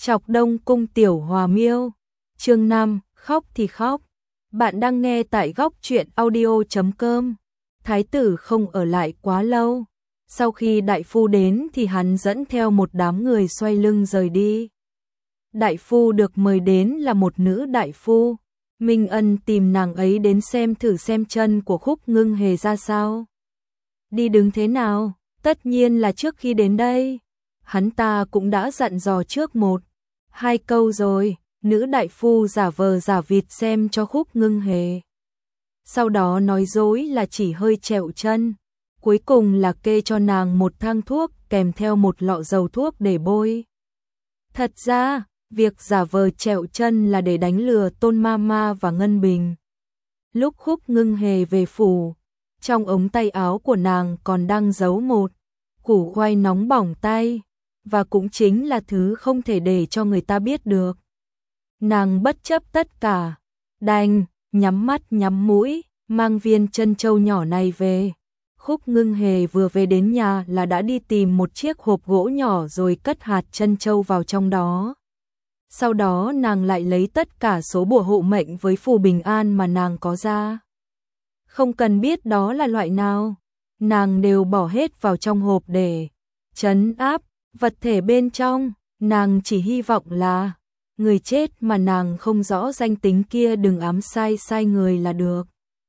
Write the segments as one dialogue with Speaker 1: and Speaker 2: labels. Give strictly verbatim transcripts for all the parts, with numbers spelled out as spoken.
Speaker 1: Chọc Đông Cung Tiểu Hòa Miêu, chương năm, khóc thì khóc. Bạn đang nghe tại góc truyện audio chấm com. Thái tử không ở lại quá lâu. Sau khi đại phu đến thì hắn dẫn theo một đám người xoay lưng rời đi. Đại phu được mời đến là một nữ đại phu. Minh Ân tìm nàng ấy đến xem thử xem chân của Khúc Ngưng Hề ra sao. Đi đứng thế nào? Tất nhiên là trước khi đến đây. Hắn ta cũng đã dặn dò trước một, hai câu rồi. Nữ đại phu giả vờ giả vịt xem cho Khúc Ngưng Hề. Sau đó nói dối là chỉ hơi trẹo chân. Cuối cùng là kê cho nàng một thang thuốc kèm theo một lọ dầu thuốc để bôi. Thật ra, việc giả vờ trẹo chân là để đánh lừa Tôn Mama và Ngân Bình. Lúc Khúc Ngưng Hề về phủ, trong ống tay áo của nàng còn đang giấu một củ khoai nóng bỏng tay, và cũng chính là thứ không thể để cho người ta biết được. Nàng bất chấp tất cả, đành nhắm mắt nhắm mũi, mang viên trân châu nhỏ này về. Khúc Ngưng Hề vừa về đến nhà là đã đi tìm một chiếc hộp gỗ nhỏ rồi cất hạt trân châu vào trong đó. Sau đó nàng lại lấy tất cả số bùa hộ mệnh với phù bình an mà nàng có ra. Không cần biết đó là loại nào, nàng đều bỏ hết vào trong hộp để trấn áp vật thể bên trong. Nàng chỉ hy vọng là người chết mà nàng không rõ danh tính kia đừng ám sai sai người là được.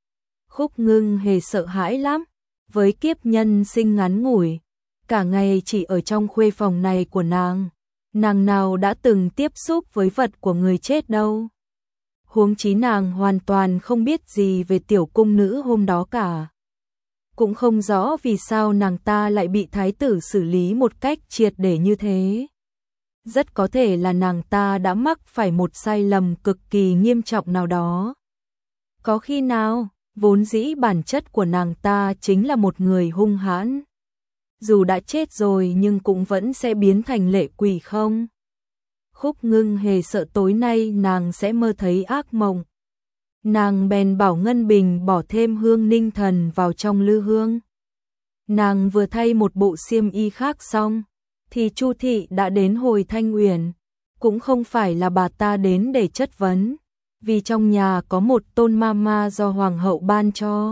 Speaker 1: Khúc Ngưng Hề sợ hãi lắm, với kiếp nhân sinh ngắn ngủi, cả ngày chỉ ở trong khuê phòng này của nàng, nàng nào đã từng tiếp xúc với vật của người chết đâu. Huống chí nàng hoàn toàn không biết gì về tiểu cung nữ hôm đó cả. Cũng không rõ vì sao nàng ta lại bị thái tử xử lý một cách triệt để như thế. Rất có thể là nàng ta đã mắc phải một sai lầm cực kỳ nghiêm trọng nào đó. Có khi nào, vốn dĩ bản chất của nàng ta chính là một người hung hãn. Dù đã chết rồi nhưng cũng vẫn sẽ biến thành lệ quỷ không? Khúc Ngưng Hề sợ tối nay nàng sẽ mơ thấy ác mộng. Nàng bèn bảo Ngân Bình bỏ thêm hương ninh thần vào trong lư hương. Nàng vừa thay một bộ xiêm y khác xong, thì Chu thị đã đến Hồi Thanh Uyển. Cũng không phải là bà ta đến để chất vấn, vì trong nhà có một Tôn Mama do hoàng hậu ban cho.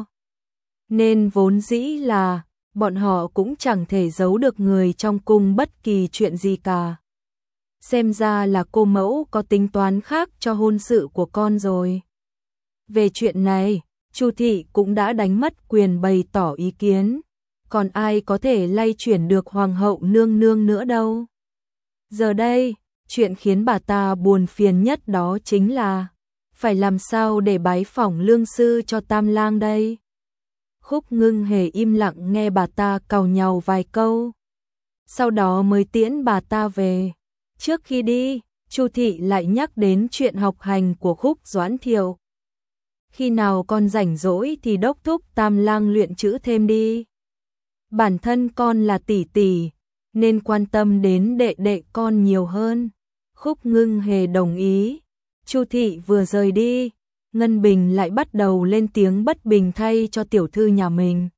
Speaker 1: Nên vốn dĩ là bọn họ cũng chẳng thể giấu được người trong cung bất kỳ chuyện gì cả. Xem ra là cô mẫu có tính toán khác cho hôn sự của con rồi. Về chuyện này, Chu thị cũng đã đánh mất quyền bày tỏ ý kiến, còn ai có thể lay chuyển được hoàng hậu nương nương nữa đâu. Giờ đây, chuyện khiến bà ta buồn phiền nhất đó chính là phải làm sao để bái phỏng lương sư cho Tam Lang đây. Khúc Ngưng Hề im lặng nghe bà ta càu nhàu vài câu, sau đó mới tiễn bà ta về. Trước khi đi, Chu thị lại nhắc đến chuyện học hành của Khúc Doãn Thiệu. Khi nào con rảnh rỗi thì đốc thúc Tam Lang luyện chữ thêm đi. Bản thân con là tỷ tỷ, nên quan tâm đến đệ đệ con nhiều hơn. Khúc Ngưng Hề đồng ý. Chu thị vừa rời đi, Ngân Bình lại bắt đầu lên tiếng bất bình thay cho tiểu thư nhà mình.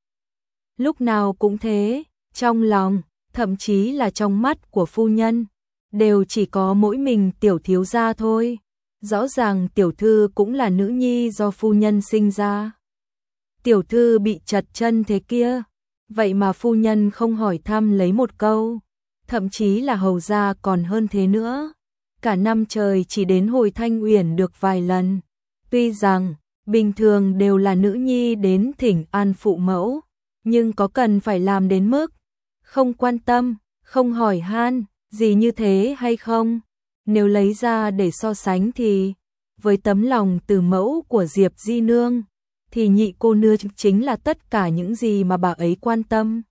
Speaker 1: Lúc nào cũng thế, trong lòng, thậm chí là trong mắt của phu nhân, đều chỉ có mỗi mình tiểu thiếu gia thôi. Rõ ràng tiểu thư cũng là nữ nhi do phu nhân sinh ra. Tiểu thư bị chật chân thế kia, vậy mà phu nhân không hỏi thăm lấy một câu, thậm chí là hầu gia còn hơn thế nữa. Cả năm trời chỉ đến Hồi Thanh Uyển được vài lần. Tuy rằng, bình thường đều là nữ nhi đến thỉnh an phụ mẫu, nhưng có cần phải làm đến mức không quan tâm, không hỏi han gì như thế hay không? Nếu lấy ra để so sánh thì, với tấm lòng từ mẫu của Diệp Di Nương, thì nhị cô nương chính là tất cả những gì mà bà ấy quan tâm.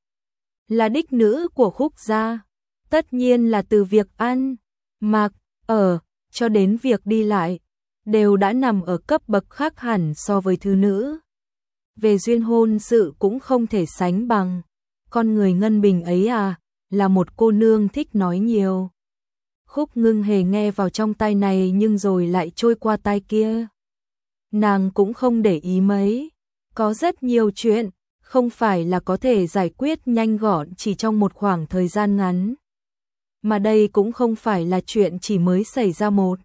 Speaker 1: Là đích nữ của Khúc gia, tất nhiên là từ việc ăn, mặc, ở, cho đến việc đi lại, đều đã nằm ở cấp bậc khác hẳn so với thứ nữ. Về duyên hôn sự cũng không thể sánh bằng. Con người Ngân Bình ấy à, là một cô nương thích nói nhiều. Khúc Ngưng Hề nghe vào trong tai này nhưng rồi lại trôi qua tai kia. Nàng cũng không để ý mấy. Có rất nhiều chuyện, không phải là có thể giải quyết nhanh gọn chỉ trong một khoảng thời gian ngắn. mà đây cũng không phải là chuyện chỉ mới xảy ra một,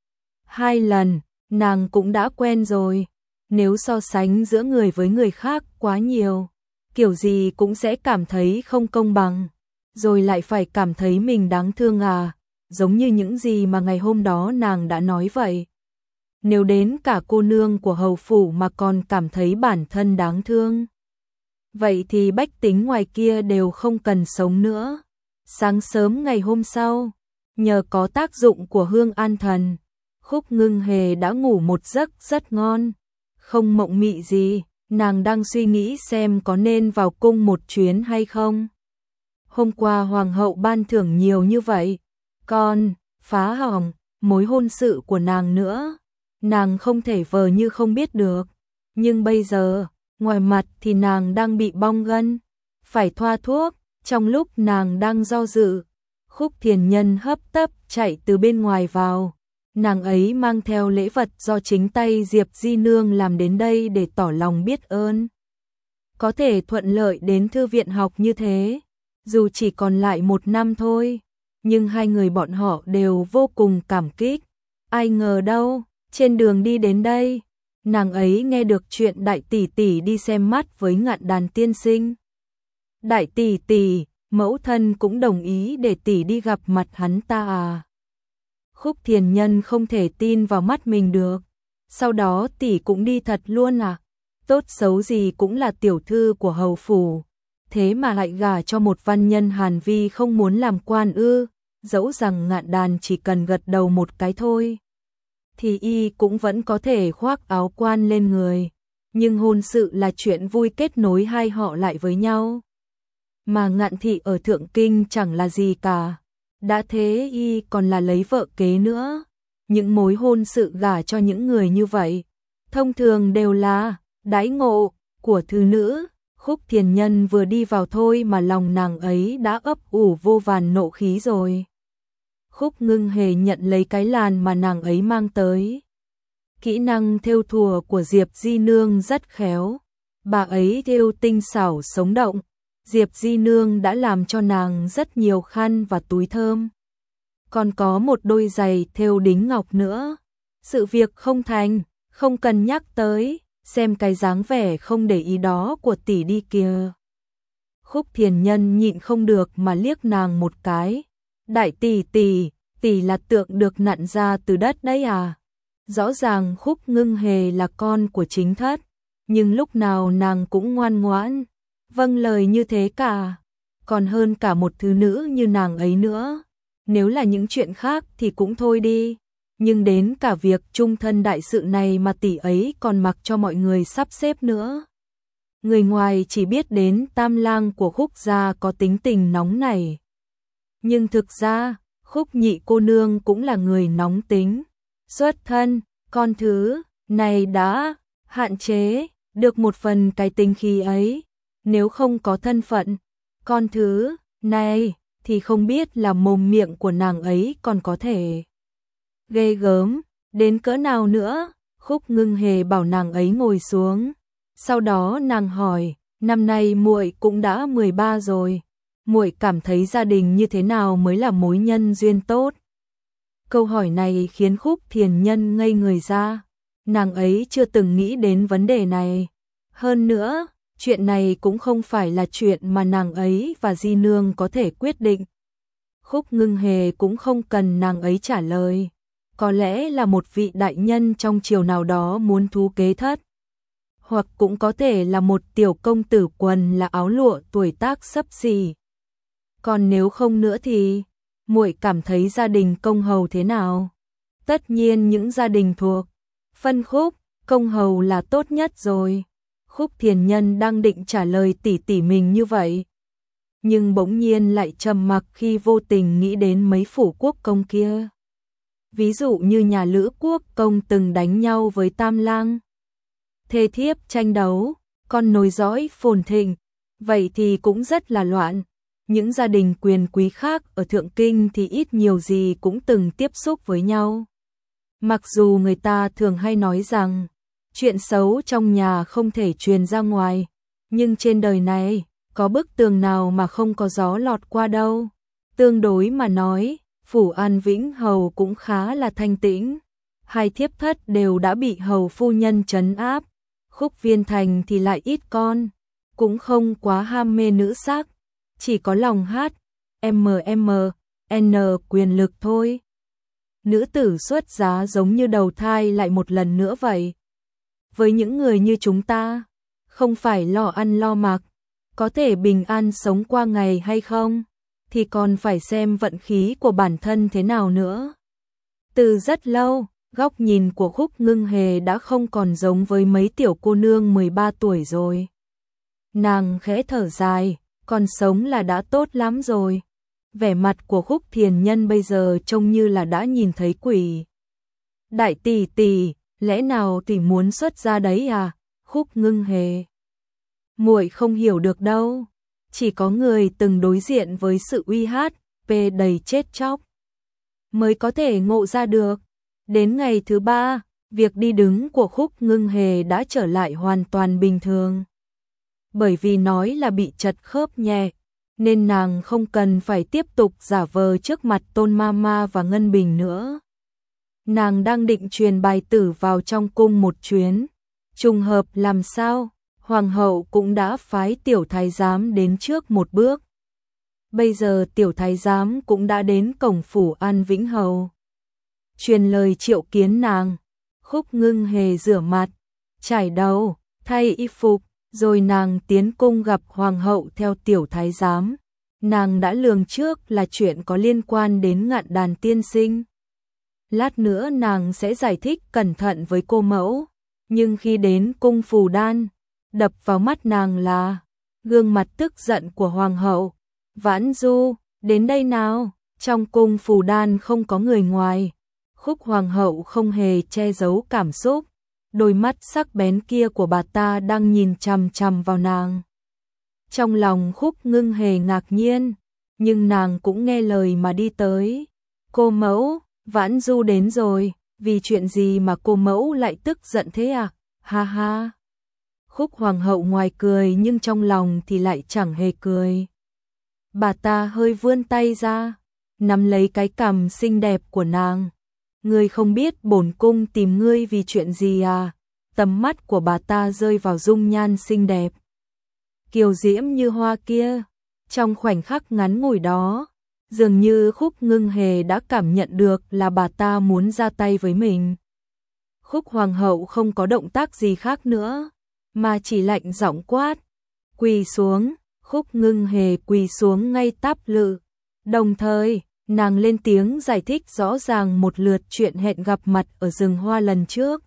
Speaker 1: hai lần, nàng cũng đã quen rồi. Nếu so sánh giữa người với người khác quá nhiều, kiểu gì cũng sẽ cảm thấy không công bằng, rồi lại phải cảm thấy mình đáng thương à, giống như những gì mà ngày hôm đó nàng đã nói vậy. Nếu đến cả cô nương của hầu phủ mà còn cảm thấy bản thân đáng thương, vậy thì bách tính ngoài kia đều không cần sống nữa. Sáng sớm ngày hôm sau, nhờ có tác dụng của hương an thần, Khúc Ngưng Hề đã ngủ một giấc rất ngon, không mộng mị gì. Nàng đang suy nghĩ xem có nên vào cung một chuyến hay không. Hôm qua hoàng hậu ban thưởng nhiều như vậy, còn phá hỏng mối hôn sự của nàng nữa, nàng không thể vờ như không biết được. Nhưng bây giờ, ngoài mặt thì nàng đang bị bong gân, phải thoa thuốc. Trong lúc nàng đang do dự, Khúc Thiền Nhân hấp tấp chạy từ bên ngoài vào. Nàng ấy mang theo lễ vật do chính tay Diệp Di Nương làm đến đây để tỏ lòng biết ơn. Có thể thuận lợi đến thư viện học như thế, dù chỉ còn lại một năm thôi, nhưng hai người bọn họ đều vô cùng cảm kích. Ai ngờ đâu, trên đường đi đến đây, nàng ấy nghe được chuyện đại tỷ tỷ đi xem mắt với Ngạn Đàn tiên sinh. Đại tỷ tỷ, mẫu thân cũng đồng ý để tỷ đi gặp mặt hắn ta à? Khúc Thiền Nhân không thể tin vào mắt mình được. Sau đó tỷ cũng đi thật luôn à? Tốt xấu gì cũng là tiểu thư của hầu phủ, thế mà lại gả cho một văn nhân Hàn Vi không muốn làm quan ư? Dẫu rằng Ngạn Đàn chỉ cần gật đầu một cái thôi, thì y cũng vẫn có thể khoác áo quan lên người. Nhưng hôn sự là chuyện vui kết nối hai họ lại với nhau. Mà Ngạn thị ở Thượng Kinh chẳng là gì cả. Đã thế y còn là lấy vợ kế nữa. Những mối hôn sự gả cho những người như vậy, thông thường đều là đãi ngộ của thư nữ. Khúc Thiền Nhân vừa đi vào thôi mà lòng nàng ấy đã ấp ủ vô vàn nộ khí rồi. Khúc Ngưng Hề nhận lấy cái làn mà nàng ấy mang tới. Kỹ năng thêu thùa của Diệp Di Nương rất khéo. Bà ấy thêu tinh xảo sống động. Diệp Di Nương đã làm cho nàng rất nhiều khăn và túi thơm. Còn có một đôi giày thêu đính ngọc nữa. Sự việc không thành, không cần nhắc tới, xem cái dáng vẻ không để ý đó của tỷ đi kìa. Khúc Thiền Nhân nhịn không được mà liếc nàng một cái. Đại tỷ tỷ, tỷ là tượng được nặn ra từ đất đấy à? Rõ ràng Khúc Ngưng Hề là con của chính thất, nhưng lúc nào nàng cũng ngoan ngoãn, vâng lời như thế cả, còn hơn cả một thứ nữ như nàng ấy nữa. Nếu là những chuyện khác thì cũng thôi đi, nhưng đến cả việc chung thân đại sự này mà tỷ ấy còn mặc cho mọi người sắp xếp nữa. Người ngoài chỉ biết đến tam lang của Khúc gia có tính tình nóng nảy, nhưng thực ra Khúc nhị cô nương cũng là người nóng tính. Xuất thân, con thứ này đã hạn chế được một phần cái tính khí ấy. Nếu không có thân phận, con thứ này thì không biết là mồm miệng của nàng ấy còn có thể ghê gớm đến cỡ nào nữa. Khúc Ngưng Hề bảo nàng ấy ngồi xuống. Sau đó nàng hỏi, năm nay muội cũng đã mười ba rồi, muội cảm thấy gia đình như thế nào mới là mối nhân duyên tốt? Câu hỏi này khiến Khúc Thiền Nhân ngây người ra. Nàng ấy chưa từng nghĩ đến vấn đề này. Hơn nữa, chuyện này cũng không phải là chuyện mà nàng ấy và Di Nương có thể quyết định. Khúc Ngưng Hề cũng không cần nàng ấy trả lời. Có lẽ là một vị đại nhân trong triều nào đó muốn thú kế thất, hoặc cũng có thể là một tiểu công tử quần là áo lụa tuổi tác xấp xỉ. Còn nếu không nữa thì muội cảm thấy gia đình công hầu thế nào? Tất nhiên những gia đình thuộc phân khúc công hầu là tốt nhất rồi. Khúc Thiền Nhân đang định trả lời tỷ tỷ mình như vậy, nhưng bỗng nhiên lại trầm mặc khi vô tình nghĩ đến mấy phủ quốc công kia. Ví dụ như nhà Lữ quốc công từng đánh nhau với Tam lang, thê thiếp tranh đấu, con nối dõi phồn thịnh, vậy thì cũng rất là loạn. Những gia đình quyền quý khác ở Thượng Kinh thì ít nhiều gì cũng từng tiếp xúc với nhau. Mặc dù người ta thường hay nói rằng chuyện xấu trong nhà không thể truyền ra ngoài, nhưng trên đời này có bức tường nào mà không có gió lọt qua đâu. Tương đối mà nói, phủ An Vĩnh Hầu cũng khá là thanh tĩnh. Hai thiếp thất đều đã bị hầu phu nhân trấn áp, Khúc Viên Thành thì lại ít con, cũng không quá ham mê nữ sắc, chỉ có lòng hát em em en quyền lực thôi. Nữ tử xuất giá giống như đầu thai lại một lần nữa vậy. Với những người như chúng ta, không phải lo ăn lo mặc, có thể bình an sống qua ngày hay không, thì còn phải xem vận khí của bản thân thế nào nữa. Từ rất lâu, góc nhìn của Khúc Ngưng Hề đã không còn giống với mấy tiểu cô nương mười ba tuổi rồi. Nàng khẽ thở dài, còn sống là đã tốt lắm rồi. Vẻ mặt của Khúc Thiền Nhân bây giờ trông như là đã nhìn thấy quỷ. Đại tỷ tỷ, lẽ nào tỷ muốn xuất ra đấy à? Khúc Ngưng Hề, muội không hiểu được đâu. Chỉ có người từng đối diện với sự uy hát, pê đầy chết chóc, mới có thể ngộ ra được. Đến ngày thứ ba, việc đi đứng của Khúc Ngưng Hề đã trở lại hoàn toàn bình thường. Bởi vì nói là bị trật khớp nhẹ, nên nàng không cần phải tiếp tục giả vờ trước mặt Tôn Mama và Ngân Bình nữa. Nàng đang định truyền bài tử vào trong cung một chuyến. Trùng hợp làm sao, Hoàng hậu cũng đã phái tiểu thái giám đến trước một bước. Bây giờ tiểu thái giám cũng đã đến cổng phủ An Vĩnh Hầu, truyền lời triệu kiến nàng. Khúc Ngưng Hề rửa mặt, chải đầu, thay y phục, rồi nàng tiến cung gặp hoàng hậu theo tiểu thái giám. Nàng đã lường trước là chuyện có liên quan đến Ngạn Đàn tiên sinh. Lát nữa nàng sẽ giải thích cẩn thận với cô mẫu, nhưng khi đến cung Phù Đan, đập vào mắt nàng là gương mặt tức giận của hoàng hậu. Vãn Du, đến đây nào. Trong cung Phù Đan không có người ngoài. Khúc hoàng hậu không hề che giấu cảm xúc, đôi mắt sắc bén kia của bà ta đang nhìn chằm chằm vào nàng. Trong lòng Khúc Ngưng Hề ngạc nhiên, nhưng nàng cũng nghe lời mà đi tới. Cô mẫu, Vãn Du đến rồi, vì chuyện gì mà cô mẫu lại tức giận thế à? Ha ha. Khúc hoàng hậu ngoài cười nhưng trong lòng thì lại chẳng hề cười. Bà ta hơi vươn tay ra, nắm lấy cái cằm xinh đẹp của nàng. Ngươi không biết bổn cung tìm ngươi vì chuyện gì à? Tầm mắt của bà ta rơi vào dung nhan xinh đẹp, kiều diễm như hoa kia. Trong khoảnh khắc ngắn ngủi đó, dường như Khúc Ngưng Hề đã cảm nhận được là bà ta muốn ra tay với mình. Khúc hoàng hậu không có động tác gì khác nữa, mà chỉ lạnh giọng quát, quỳ xuống. Khúc Ngưng Hề quỳ xuống ngay táp lự, đồng thời nàng lên tiếng giải thích rõ ràng một lượt chuyện hẹn gặp mặt ở rừng hoa lần trước.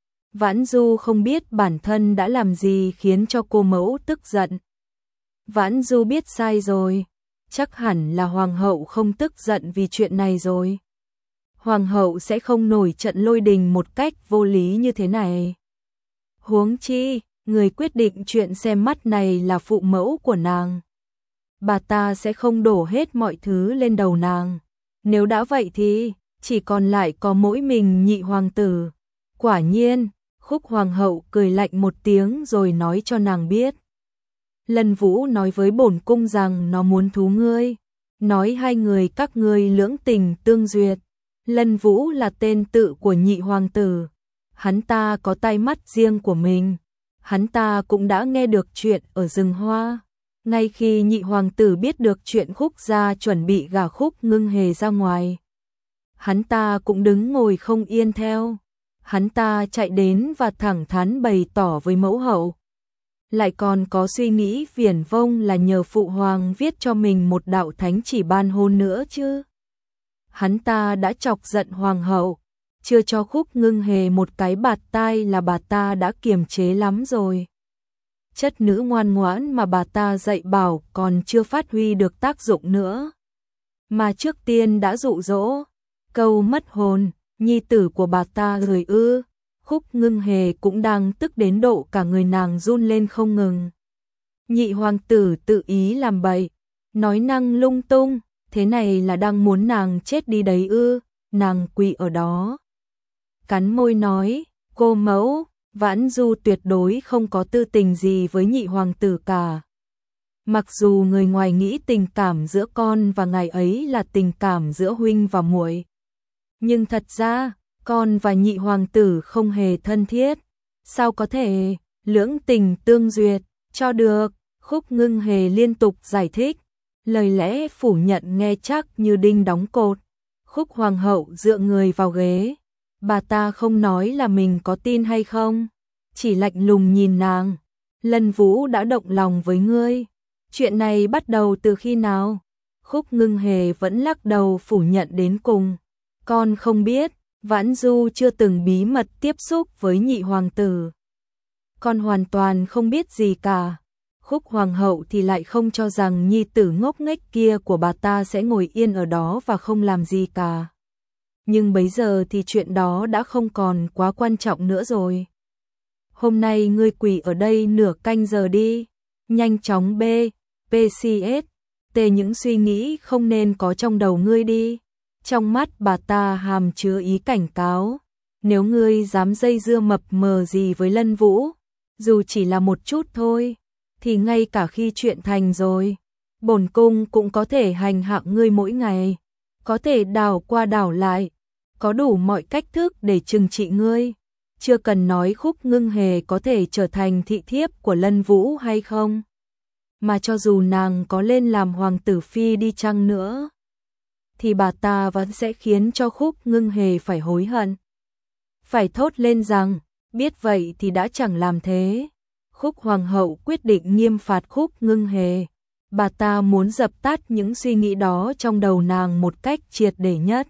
Speaker 1: Vãn Du không biết bản thân đã làm gì khiến cho cô mẫu tức giận. Vãn Du biết sai rồi, chắc hẳn là hoàng hậu không tức giận vì chuyện này rồi. Hoàng hậu sẽ không nổi trận lôi đình một cách vô lý như thế này. Huống chi, người quyết định chuyện xem mắt này là phụ mẫu của nàng. Bà ta sẽ không đổ hết mọi thứ lên đầu nàng. Nếu đã vậy thì chỉ còn lại có mỗi mình nhị hoàng tử. Quả nhiên, Khúc hoàng hậu cười lạnh một tiếng rồi nói cho nàng biết. Lân Vũ nói với bổn cung rằng nó muốn thú ngươi, nói hai người các ngươi lưỡng tình tương duyệt. Lân Vũ là tên tự của nhị hoàng tử, hắn ta có tai mắt riêng của mình. Hắn ta cũng đã nghe được chuyện ở rừng hoa. Ngay khi nhị hoàng tử biết được chuyện Khúc gia chuẩn bị gả Khúc Ngưng Hề ra ngoài, hắn ta cũng đứng ngồi không yên theo. Hắn ta chạy đến và thẳng thắn bày tỏ với mẫu hậu. Lại còn có suy nghĩ viển vông là nhờ phụ hoàng viết cho mình một đạo thánh chỉ ban hôn nữa chứ. Hắn ta đã chọc giận hoàng hậu, chưa cho Khúc Ngưng Hề một cái bạt tai là bà ta đã kiềm chế lắm rồi. Chất nữ ngoan ngoãn mà bà ta dạy bảo còn chưa phát huy được tác dụng nữa, mà trước tiên đã dụ dỗ, câu mất hồn nhi tử của bà ta rồi ư. Khúc Ngưng Hề cũng đang tức đến độ cả người nàng run lên không ngừng. Nhị hoàng tử tự ý làm bậy, nói năng lung tung, thế này là đang muốn nàng chết đi đấy ư. Nàng quỳ ở đó, cắn môi nói, cô mẫu, Vãn Du tuyệt đối không có tư tình gì với nhị hoàng tử cả. Mặc dù người ngoài nghĩ tình cảm giữa con và ngài ấy là tình cảm giữa huynh và muội, nhưng thật ra, con và nhị hoàng tử không hề thân thiết. Sao có thể lưỡng tình tương duyệt cho được? Khúc Ngưng Hề liên tục giải thích, lời lẽ phủ nhận nghe chắc như đinh đóng cột. Khúc hoàng hậu dựa người vào ghế, bà ta không nói là mình có tin hay không, chỉ lạnh lùng nhìn nàng. Lân Vũ đã động lòng với ngươi, chuyện này bắt đầu từ khi nào? Khúc Ngưng Hề vẫn lắc đầu phủ nhận đến cùng. Con không biết, Vãn Du chưa từng bí mật tiếp xúc với nhị hoàng tử. Con hoàn toàn không biết gì cả. Khúc hoàng hậu thì lại không cho rằng nhi tử ngốc nghếch kia của bà ta sẽ ngồi yên ở đó và không làm gì cả. Nhưng bây giờ thì chuyện đó đã không còn quá quan trọng nữa rồi. Hôm nay ngươi quỳ ở đây nửa canh giờ đi, nhanh chóng b, pê xê ét, tê những suy nghĩ không nên có trong đầu ngươi đi. Trong mắt bà ta hàm chứa ý cảnh cáo, nếu ngươi dám dây dưa mập mờ gì với Lân Vũ, dù chỉ là một chút thôi, thì ngay cả khi chuyện thành rồi, bổn cung cũng có thể hành hạ ngươi mỗi ngày, có thể đảo qua đảo lại, có đủ mọi cách thức để trừng trị ngươi. Chưa cần nói Khúc Ngưng Hề có thể trở thành thị thiếp của Lân Vũ hay không, mà cho dù nàng có lên làm hoàng tử phi đi chăng nữa, thì bà ta vẫn sẽ khiến cho Khúc Ngưng Hề phải hối hận. Phải thốt lên rằng, biết vậy thì đã chẳng làm thế. Khúc hoàng hậu quyết định nghiêm phạt Khúc Ngưng Hề. Bà ta muốn dập tắt những suy nghĩ đó trong đầu nàng một cách triệt để nhất,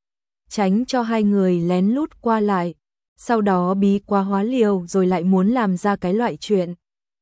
Speaker 1: tránh cho hai người lén lút qua lại, sau đó bí quá hóa liều rồi lại muốn làm ra cái loại chuyện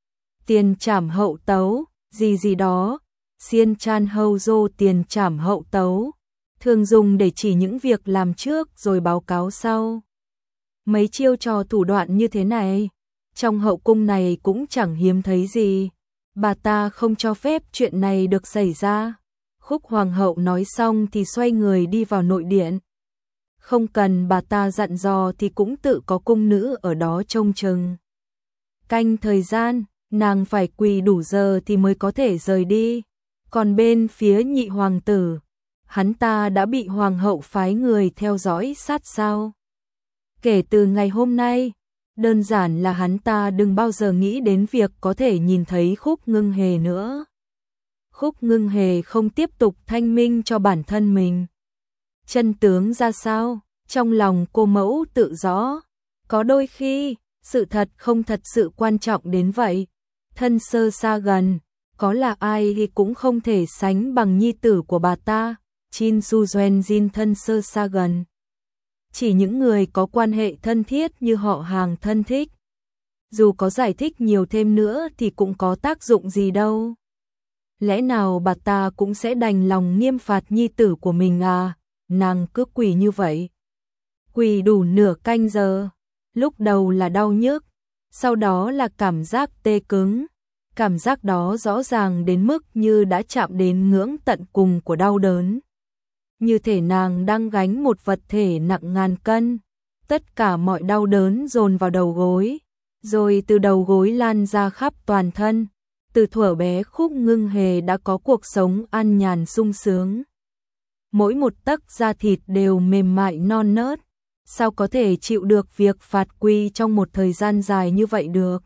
Speaker 1: tiền trảm hậu tấu, gì gì đó, xiên chan hâu dô tiền trảm hậu tấu, thường dùng để chỉ những việc làm trước rồi báo cáo sau. Mấy chiêu trò thủ đoạn như thế này, trong hậu cung này cũng chẳng hiếm thấy gì. Bà ta không cho phép chuyện này được xảy ra. Khúc hoàng hậu nói xong thì xoay người đi vào nội điện. Không cần bà ta dặn dò thì cũng tự có cung nữ ở đó trông chừng. Canh thời gian, nàng phải quỳ đủ giờ thì mới có thể rời đi. Còn bên phía nhị hoàng tử, hắn ta đã bị hoàng hậu phái người theo dõi sát sao. Kể từ ngày hôm nay, đơn giản là hắn ta đừng bao giờ nghĩ đến việc có thể nhìn thấy Khúc Ngưng Hề nữa. Khúc Ngưng Hề không tiếp tục thanh minh cho bản thân mình. Chân tướng ra sao, trong lòng cô mẫu tự rõ. Có đôi khi, sự thật không thật sự quan trọng đến vậy. Thân sơ xa gần, có là ai thì cũng không thể sánh bằng nhi tử của bà ta, Chin Su Doen Jin thân sơ xa gần. Chỉ những người có quan hệ thân thiết như họ hàng thân thích. Dù có giải thích nhiều thêm nữa thì cũng có tác dụng gì đâu. Lẽ nào bà ta cũng sẽ đành lòng nghiêm phạt nhi tử của mình à? Nàng cứ quỳ như vậy. Quỳ đủ nửa canh giờ. Lúc đầu là đau nhức, sau đó là cảm giác tê cứng. Cảm giác đó rõ ràng đến mức như đã chạm đến ngưỡng tận cùng của đau đớn. Như thể nàng đang gánh một vật thể nặng ngàn cân. Tất cả mọi đau đớn dồn vào đầu gối, rồi từ đầu gối lan ra khắp toàn thân. Từ thuở bé Khúc Ngưng Hề đã có cuộc sống an nhàn sung sướng. Mỗi một tấc da thịt đều mềm mại non nớt. Sao có thể chịu được việc phạt quỳ trong một thời gian dài như vậy được?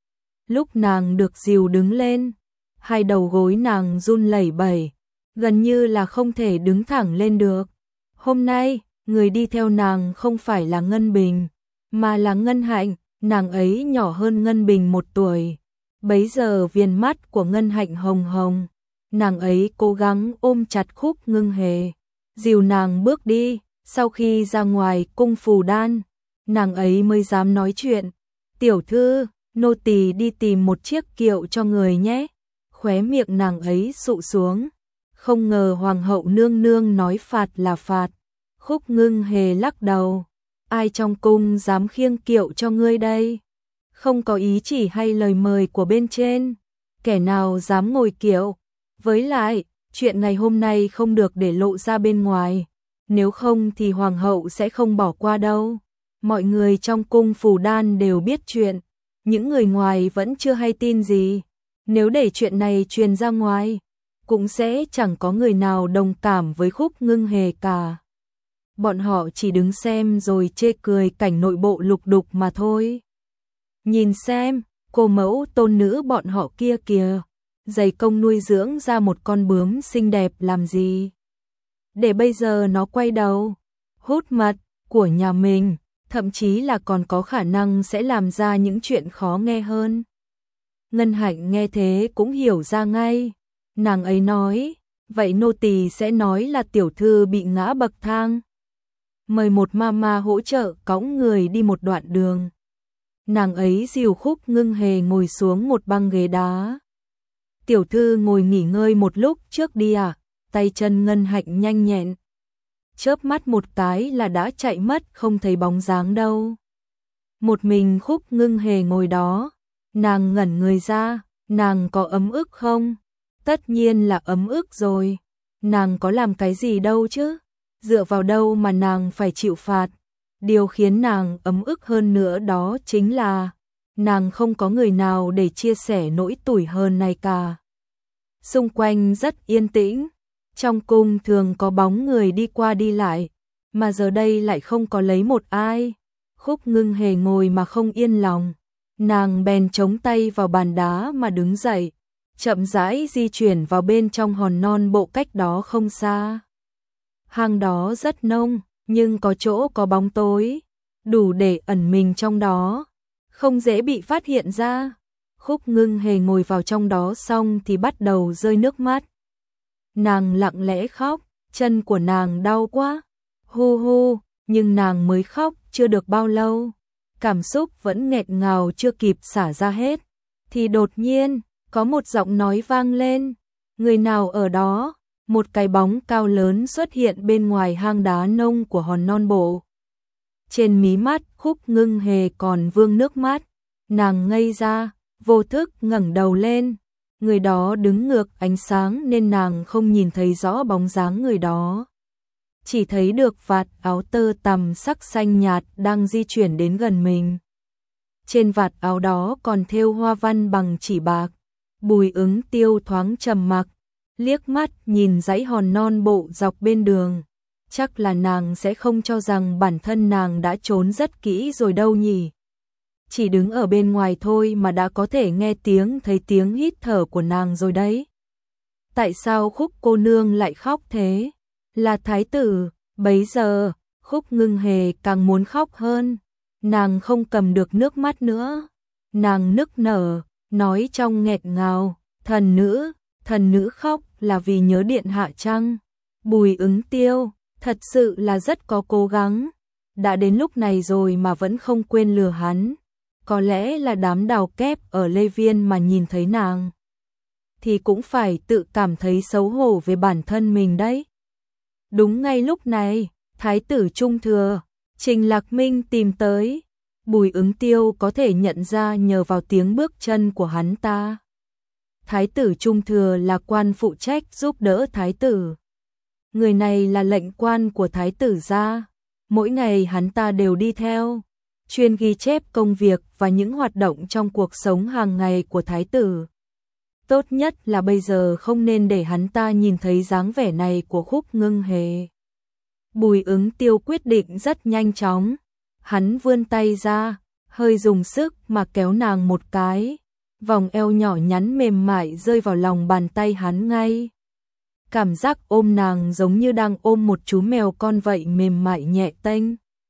Speaker 1: Lúc nàng được dìu đứng lên, hai đầu gối nàng run lẩy bẩy, gần như là không thể đứng thẳng lên được. Hôm nay, người đi theo nàng không phải là Ngân Bình, mà là Ngân Hạnh, nàng ấy nhỏ hơn Ngân Bình một tuổi. Bấy giờ viền mắt của Ngân Hạnh hồng hồng, nàng ấy cố gắng ôm chặt Khúc Ngưng Hề, dìu nàng bước đi. Sau khi ra ngoài cung Phù Đan, nàng ấy mới dám nói chuyện. Tiểu thư, nô tỳ đi tìm một chiếc kiệu cho người nhé. Khóe miệng nàng ấy sụ xuống. Không ngờ hoàng hậu nương nương nói phạt là phạt. Khúc Ngưng Hề lắc đầu. Ai trong cung dám khiêng kiệu cho ngươi đây? Không có ý chỉ hay lời mời của bên trên. Kẻ nào dám ngồi kiệu? Với lại, chuyện ngày hôm nay không được để lộ ra bên ngoài. Nếu không thì hoàng hậu sẽ không bỏ qua đâu. Mọi người trong cung Phù Đan đều biết chuyện, những người ngoài vẫn chưa hay tin gì. Nếu để chuyện này truyền ra ngoài, cũng sẽ chẳng có người nào đồng cảm với Khúc Ngưng Hề cả. Bọn họ chỉ đứng xem rồi chê cười cảnh nội bộ lục đục mà thôi. Nhìn xem, cô mẫu tôn nữ bọn họ kia kìa, dày công nuôi dưỡng ra một con bướm xinh đẹp làm gì. Để bây giờ nó quay đầu, hút mật của nhà mình, thậm chí là còn có khả năng sẽ làm ra những chuyện khó nghe hơn. Ngân Hạnh nghe thế cũng hiểu ra ngay. Nàng ấy nói, vậy nô tỳ sẽ nói là tiểu thư bị ngã bậc thang. Mời một mama hỗ trợ cõng người đi một đoạn đường. Nàng ấy dìu Khúc Ngưng Hề ngồi xuống một băng ghế đá. Tiểu thư ngồi nghỉ ngơi một lúc trước đi à, tay chân Ngân Hạnh nhanh nhẹn. Chớp mắt một cái là đã chạy mất không thấy bóng dáng đâu. Một mình Khúc Ngưng Hề ngồi đó, nàng ngẩn người ra, nàng có ấm ức không? Tất nhiên là ấm ức rồi, nàng có làm cái gì đâu chứ, dựa vào đâu mà nàng phải chịu phạt. Điều khiến nàng ấm ức hơn nữa đó chính là nàng không có người nào để chia sẻ nỗi tủi hờn này cả. Xung quanh rất yên tĩnh, trong cung thường có bóng người đi qua đi lại, mà giờ đây lại không có lấy một ai. Khúc Ngưng Hề ngồi mà không yên lòng, nàng bèn chống tay vào bàn đá mà đứng dậy, chậm rãi di chuyển vào bên trong hòn non bộ cách đó không xa. Hang đó rất nông, nhưng có chỗ có bóng tối, đủ để ẩn mình trong đó, không dễ bị phát hiện ra. Khúc Ngưng Hề ngồi vào trong đó xong thì bắt đầu rơi nước mắt. Nàng lặng lẽ khóc, chân của nàng đau quá, hu hu, nhưng nàng mới khóc chưa được bao lâu, cảm xúc vẫn nghẹn ngào chưa kịp xả ra hết, thì đột nhiên, có một giọng nói vang lên, người nào ở đó? Một cái bóng cao lớn xuất hiện bên ngoài hang đá nông của hòn non bộ. Trên mí mắt Khúc Ngưng Hề còn vương nước mắt, nàng ngây ra, vô thức ngẩng đầu lên. Người đó đứng ngược ánh sáng nên nàng không nhìn thấy rõ bóng dáng người đó. Chỉ thấy được vạt áo tơ tằm sắc xanh nhạt đang di chuyển đến gần mình. Trên vạt áo đó còn thêu hoa văn bằng chỉ bạc. Bùi Ứng Tiêu thoáng trầm mặc, liếc mắt nhìn dãy hòn non bộ dọc bên đường. Chắc là nàng sẽ không cho rằng bản thân nàng đã trốn rất kỹ rồi đâu nhỉ. Chỉ đứng ở bên ngoài thôi mà đã có thể nghe tiếng thấy tiếng hít thở của nàng rồi đấy. Tại sao Khúc cô nương lại khóc thế? Là thái tử. Bấy giờ, Khúc Ngưng Hề càng muốn khóc hơn. Nàng không cầm được nước mắt nữa. Nàng nức nở, nói trong nghẹt ngào, thần nữ, thần nữ khóc là vì nhớ điện hạ chăng? Bùi Ứng Tiêu, thật sự là rất có cố gắng. Đã đến lúc này rồi mà vẫn không quên lừa hắn. Có lẽ là đám đào kép ở Lê Viên mà nhìn thấy nàng thì cũng phải tự cảm thấy xấu hổ về bản thân mình đấy. Đúng ngay lúc này, Thái tử Trung Thừa, Trình Lạc Minh tìm tới. Bùi Ứng Tiêu có thể nhận ra nhờ vào tiếng bước chân của hắn ta. Thái tử Trung Thừa là quan phụ trách giúp đỡ Thái tử. Người này là lệnh quan của Thái tử gia. Mỗi ngày hắn ta đều đi theo, chuyên ghi chép công việc và những hoạt động trong cuộc sống hàng ngày của Thái tử. Tốt nhất là bây giờ không nên để hắn ta nhìn thấy dáng vẻ này của Khúc Ngưng Hề. Bùi Ứng Tiêu quyết định rất nhanh chóng. Hắn vươn tay ra, hơi dùng sức mà kéo nàng một cái. Vòng eo nhỏ nhắn mềm mại rơi vào lòng bàn tay hắn ngay. Cảm giác ôm nàng giống như đang ôm một chú mèo con vậy, mềm mại nhẹ tênh.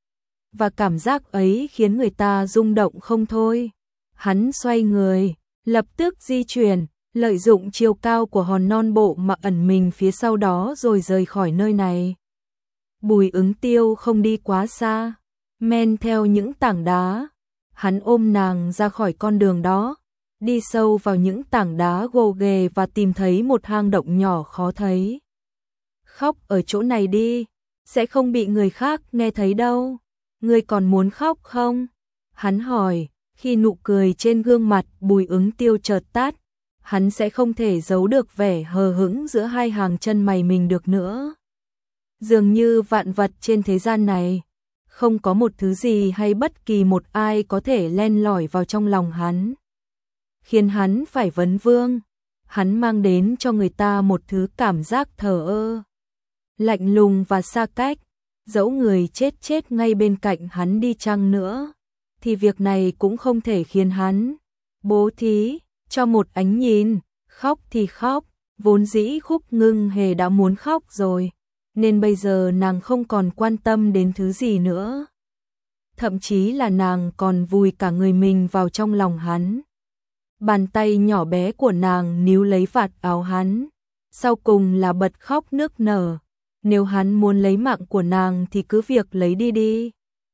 Speaker 1: Và cảm giác ấy khiến người ta rung động không thôi. Hắn xoay người, lập tức di chuyển, lợi dụng chiều cao của hòn non bộ mà ẩn mình phía sau đó rồi rời khỏi nơi này. Bùi Ứng Tiêu không đi quá xa, men theo những tảng đá. Hắn ôm nàng ra khỏi con đường đó, đi sâu vào những tảng đá gồ ghề và tìm thấy một hang động nhỏ khó thấy. Khóc ở chỗ này đi, sẽ không bị người khác nghe thấy đâu. Ngươi còn muốn khóc không? Hắn hỏi, khi nụ cười trên gương mặt Bùi Ứng Tiêu chợt tắt, hắn sẽ không thể giấu được vẻ hờ hững giữa hai hàng chân mày mình được nữa. Dường như vạn vật trên thế gian này, không có một thứ gì hay bất kỳ một ai có thể len lỏi vào trong lòng hắn. khiến hắn phải vấn vương. Hắn mang đến cho người ta một thứ cảm giác thờ ơ, lạnh lùng và xa cách. Dẫu người chết chết ngay bên cạnh hắn đi chăng nữa, thì việc này cũng không thể khiến hắn bố thí cho một ánh nhìn. Khóc thì khóc, vốn dĩ Khúc Ngưng Hề đã muốn khóc rồi, nên bây giờ nàng không còn quan tâm đến thứ gì nữa. Thậm chí là nàng còn vùi cả người mình vào trong lòng hắn. Bàn tay nhỏ bé của nàng níu lấy vạt áo hắn, sau cùng là bật khóc nức nở. Nếu hắn muốn lấy mạng của nàng thì cứ việc lấy đi đi.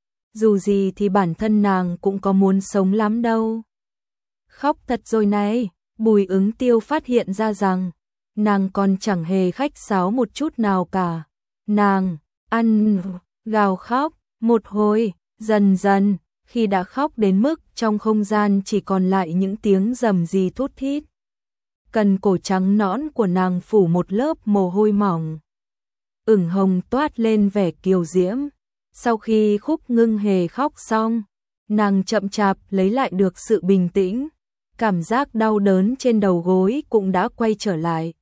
Speaker 1: Dù gì thì bản thân nàng cũng có muốn sống lắm đâu. Khóc thật rồi này, Bùi Ứng Tiêu phát hiện ra rằng nàng còn chẳng hề khách sáo một chút nào cả. Nàng ăn gào khóc một hồi, dần dần, khi đã khóc đến mức trong không gian chỉ còn lại những tiếng rầm rì thút thít. Cần cổ trắng nõn của nàng phủ một lớp mồ hôi mỏng, ửng hồng toát lên vẻ kiều diễm. Sau khi Khúc Ngưng Hề khóc xong, nàng chậm chạp lấy lại được sự bình tĩnh, cảm giác đau đớn trên đầu gối cũng đã quay trở lại.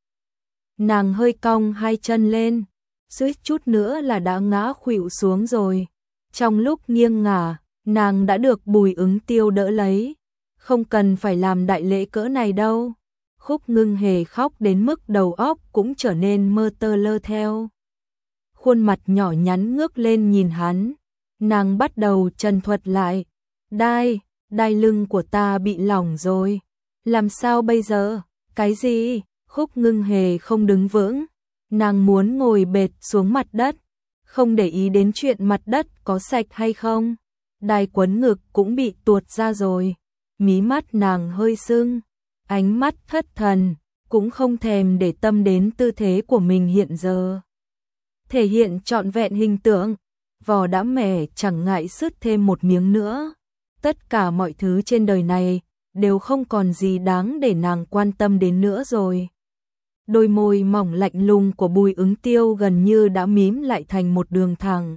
Speaker 1: Nàng hơi cong hai chân lên, suýt chút nữa là đã ngã khuỵu xuống rồi. Trong lúc nghiêng ngả, nàng đã được Bùi Ứng Tiêu đỡ lấy. Không cần phải làm đại lễ cỡ này đâu. Khúc Ngưng Hề khóc đến mức đầu óc cũng trở nên mơ tơ lơ theo. Khuôn mặt nhỏ nhắn ngước lên nhìn hắn, nàng bắt đầu trần thuật lại. Đai, đai lưng của ta bị lỏng rồi. Làm sao bây giờ? Cái gì? Khúc Ngưng Hề không đứng vững. Nàng muốn ngồi bệt xuống mặt đất, không để ý đến chuyện mặt đất có sạch hay không. Đai quấn ngực cũng bị tuột ra rồi. Mí mắt nàng hơi sưng, ánh mắt thất thần, cũng không thèm để tâm đến tư thế của mình hiện giờ. Thể hiện trọn vẹn hình tượng, vò đã mẻ chẳng ngại sứt thêm một miếng nữa. Tất cả mọi thứ trên đời này đều không còn gì đáng để nàng quan tâm đến nữa rồi. Đôi môi mỏng lạnh lùng của Bùi Ứng Tiêu gần như đã mím lại thành một đường thẳng.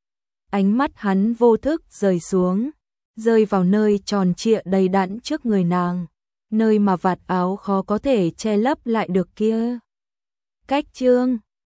Speaker 1: Ánh mắt hắn vô thức rời xuống, rơi vào nơi tròn trịa đầy đặn trước người nàng, nơi mà vạt áo khó có thể che lấp lại được kia. Cách chương